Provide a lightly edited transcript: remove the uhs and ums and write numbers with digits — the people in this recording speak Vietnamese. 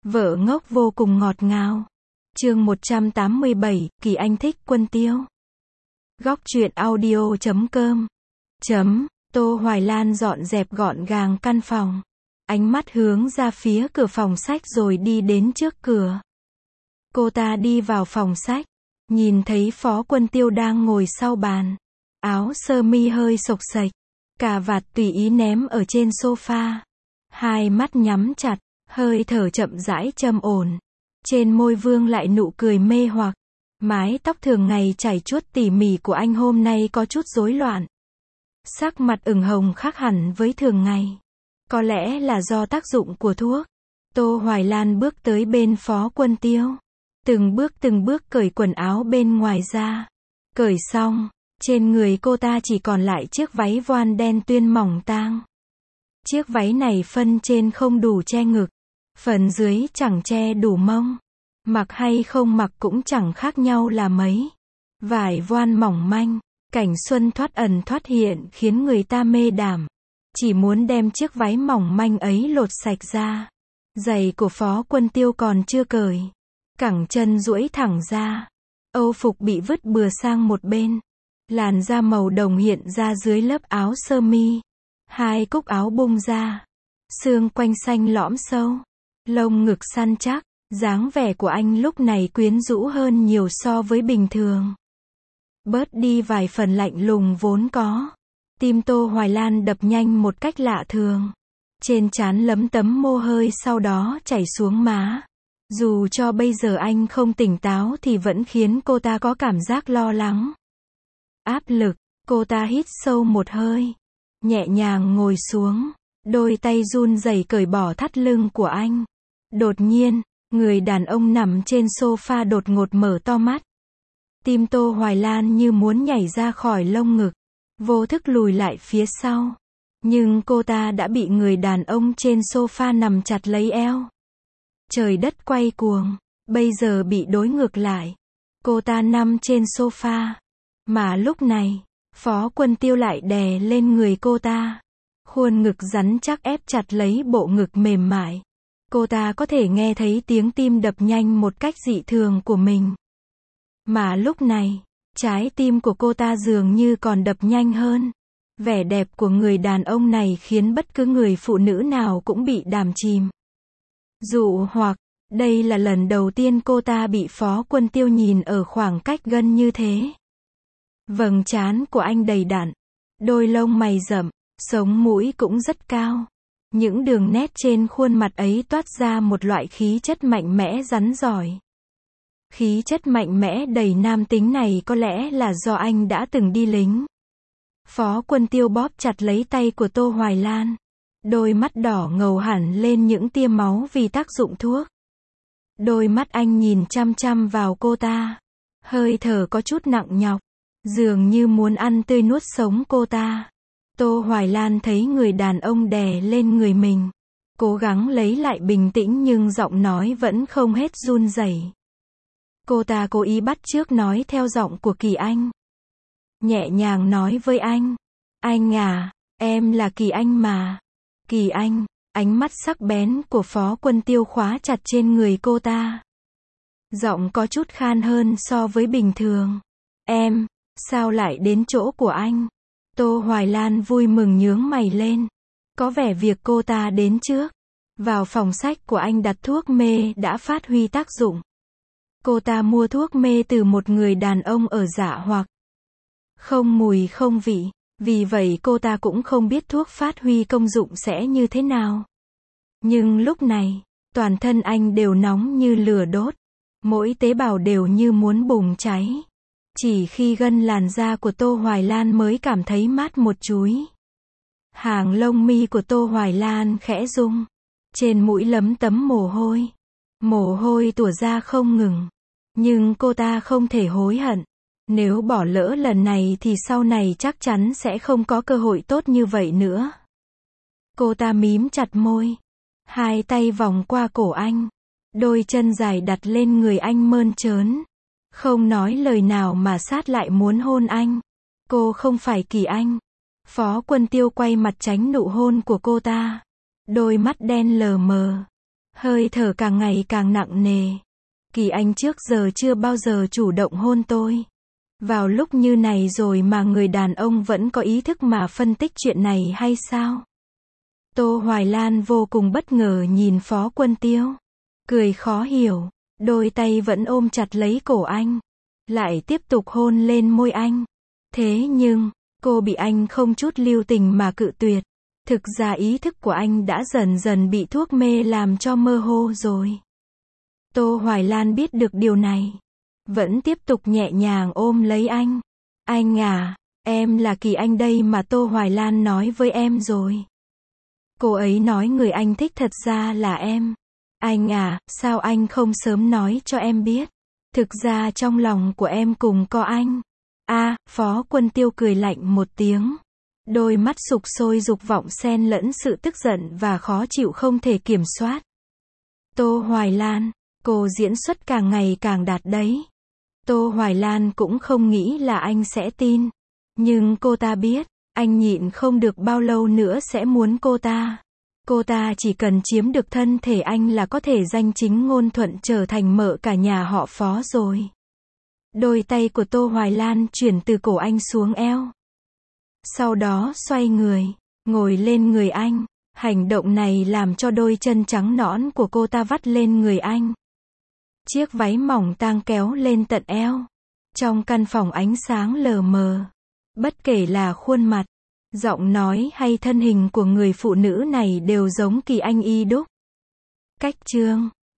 Vợ ngốc vô cùng ngọt ngào. Chương 187, Kỳ Anh thích Quân Tiêu. Góc truyện audio.com. Tô Hoài Lan dọn dẹp gọn gàng căn phòng. Ánh mắt hướng ra phía cửa phòng sách rồi đi đến trước cửa. Cô ta đi vào phòng sách, nhìn thấy Phó Quân Tiêu đang ngồi sau bàn. Áo sơ mi hơi xộc xệch, cà vạt tùy ý ném ở trên sofa. Hai mắt nhắm chặt, hơi thở chậm rãi trầm ổn. Trên môi vương lại nụ cười mê hoặc. Mái tóc thường ngày chảy chuốt tỉ mỉ của anh hôm nay có chút rối loạn. Sắc mặt ửng hồng khác hẳn với thường ngày. Có lẽ là do tác dụng của thuốc. Tô Hoài Lan bước tới bên Phó Quân Tiêu. Từng bước cởi quần áo bên ngoài ra. Cởi xong, trên người cô ta chỉ còn lại chiếc váy voan đen tuyên mỏng tang. Chiếc váy này phân trên không đủ che ngực, phần dưới chẳng che đủ mông. Mặc hay không mặc cũng chẳng khác nhau là mấy. Vải voan mỏng manh, cảnh xuân thoát ẩn thoát hiện khiến người ta mê đảm. Chỉ muốn đem chiếc váy mỏng manh ấy lột sạch ra. Giày của Phó Quân Tiêu còn chưa cởi. Cẳng chân duỗi thẳng ra. Âu phục bị vứt bừa sang một bên. Làn da màu đồng hiện ra dưới lớp áo sơ mi. Hai cúc áo bung ra. Xương quanh xanh lõm sâu. Lông ngực săn chắc. Dáng vẻ của anh lúc này quyến rũ hơn nhiều so với bình thường. Bớt đi vài phần lạnh lùng vốn có. Tim Tô Hoài Lan đập nhanh một cách lạ thường. Trên trán lấm tấm mồ hôi sau đó chảy xuống má. Dù cho bây giờ anh không tỉnh táo thì vẫn khiến cô ta có cảm giác lo lắng. Áp lực, cô ta hít sâu một hơi. Nhẹ nhàng ngồi xuống. Đôi tay run rẩy cởi bỏ thắt lưng của anh. Đột nhiên, người đàn ông nằm trên sofa đột ngột mở to mắt. Tim Tô Hoài Lan như muốn nhảy ra khỏi lông ngực. Vô thức lùi lại phía sau. Nhưng cô ta đã bị người đàn ông trên sofa nằm chặt lấy eo. Trời đất quay cuồng. Bây giờ bị đối ngược lại. Cô ta nằm trên sofa. Mà lúc này, Phó Quân Tiêu lại đè lên người cô ta. Khuôn ngực rắn chắc ép chặt lấy bộ ngực mềm mại. Cô ta có thể nghe thấy tiếng tim đập nhanh một cách dị thường của mình. Mà lúc này, trái tim của cô ta dường như còn đập nhanh hơn. Vẻ đẹp của người đàn ông này khiến bất cứ người phụ nữ nào cũng bị đắm chìm. Dụ hoặc, đây là lần đầu tiên cô ta bị Phó Quân Tiêu nhìn ở khoảng cách gần như thế. Vầng trán của anh đầy đặn, đôi lông mày rậm, sống mũi cũng rất cao. Những đường nét trên khuôn mặt ấy toát ra một loại khí chất mạnh mẽ rắn rỏi. Khí chất mạnh mẽ đầy nam tính này có lẽ là do anh đã từng đi lính. Phó Quân Tiêu bóp chặt lấy tay của Tô Hoài Lan. Đôi mắt đỏ ngầu hẳn lên những tia máu vì tác dụng thuốc. Đôi mắt anh nhìn chăm chăm vào cô ta. Hơi thở có chút nặng nhọc. Dường như muốn ăn tươi nuốt sống cô ta. Tô Hoài Lan thấy người đàn ông đè lên người mình. Cố gắng lấy lại bình tĩnh nhưng giọng nói vẫn không hết run rẩy. Cô ta cố ý bắt chước nói theo giọng của Kỳ Anh. Nhẹ nhàng nói với anh. Anh à, em là Kỳ Anh mà. Kỳ Anh, ánh mắt sắc bén của Phó Quân Tiêu khóa chặt trên người cô ta. Giọng có chút khan hơn so với bình thường. Em, sao lại đến chỗ của anh? Tô Hoài Lan vui mừng nhướng mày lên. Có vẻ việc cô ta đến trước. Vào phòng sách của anh đặt thuốc mê đã phát huy tác dụng. Cô ta mua thuốc mê từ một người đàn ông ở Dạ Hoặc. Không mùi không vị. Vì vậy cô ta cũng không biết thuốc phát huy công dụng sẽ như thế nào. Nhưng lúc này, toàn thân anh đều nóng như lửa đốt. Mỗi tế bào đều như muốn bùng cháy. Chỉ khi gân làn da của Tô Hoài Lan mới cảm thấy mát một chúi. Hàng lông mi của Tô Hoài Lan khẽ rung. Trên mũi lấm tấm mồ hôi. Mồ hôi tủa ra không ngừng. Nhưng cô ta không thể hối hận. Nếu bỏ lỡ lần này thì sau này chắc chắn sẽ không có cơ hội tốt như vậy nữa. Cô ta mím chặt môi. Hai tay vòng qua cổ anh. Đôi chân dài đặt lên người anh mơn trớn. Không nói lời nào mà sát lại muốn hôn anh. Cô không phải Kỳ Anh. Phó Quân Tiêu quay mặt tránh nụ hôn của cô ta. Đôi mắt đen lờ mờ. Hơi thở càng ngày càng nặng nề. Kỳ Anh trước giờ chưa bao giờ chủ động hôn tôi. Vào lúc như này rồi mà người đàn ông vẫn có ý thức mà phân tích chuyện này hay sao? Tô Hoài Lan vô cùng bất ngờ nhìn Phó Quân Tiêu. Cười khó hiểu. Đôi tay vẫn ôm chặt lấy cổ anh. Lại tiếp tục hôn lên môi anh. Thế nhưng, cô bị anh không chút lưu tình mà cự tuyệt. Thực ra ý thức của anh đã dần dần bị thuốc mê làm cho mơ hồ rồi. Tô Hoài Lan biết được điều này. Vẫn tiếp tục nhẹ nhàng ôm lấy anh. Anh à, em là Kỳ Anh đây mà Tô Hoài Lan nói với em rồi. Cô ấy nói người anh thích thật ra là em. Anh à, sao anh không sớm nói cho em biết? Thực ra trong lòng của em cùng có anh. Phó Quân Tiêu cười lạnh một tiếng. Đôi mắt sục sôi dục vọng xen lẫn sự tức giận và khó chịu không thể kiểm soát. Tô Hoài Lan, cô diễn xuất càng ngày càng đạt đấy. Tô Hoài Lan cũng không nghĩ là anh sẽ tin. Nhưng cô ta biết, anh nhịn không được bao lâu nữa sẽ muốn cô ta. Cô ta chỉ cần chiếm được thân thể anh là có thể danh chính ngôn thuận trở thành mợ cả nhà họ Phó rồi. Đôi tay của Tô Hoài Lan chuyển từ cổ anh xuống eo. Sau đó xoay người, ngồi lên người anh. Hành động này làm cho đôi chân trắng nõn của cô ta vắt lên người anh. Chiếc váy mỏng tang kéo lên tận eo. Trong căn phòng ánh sáng lờ mờ. Bất kể là khuôn mặt, giọng nói hay thân hình của người phụ nữ này đều giống Kỳ Anh y đúc. Cách chương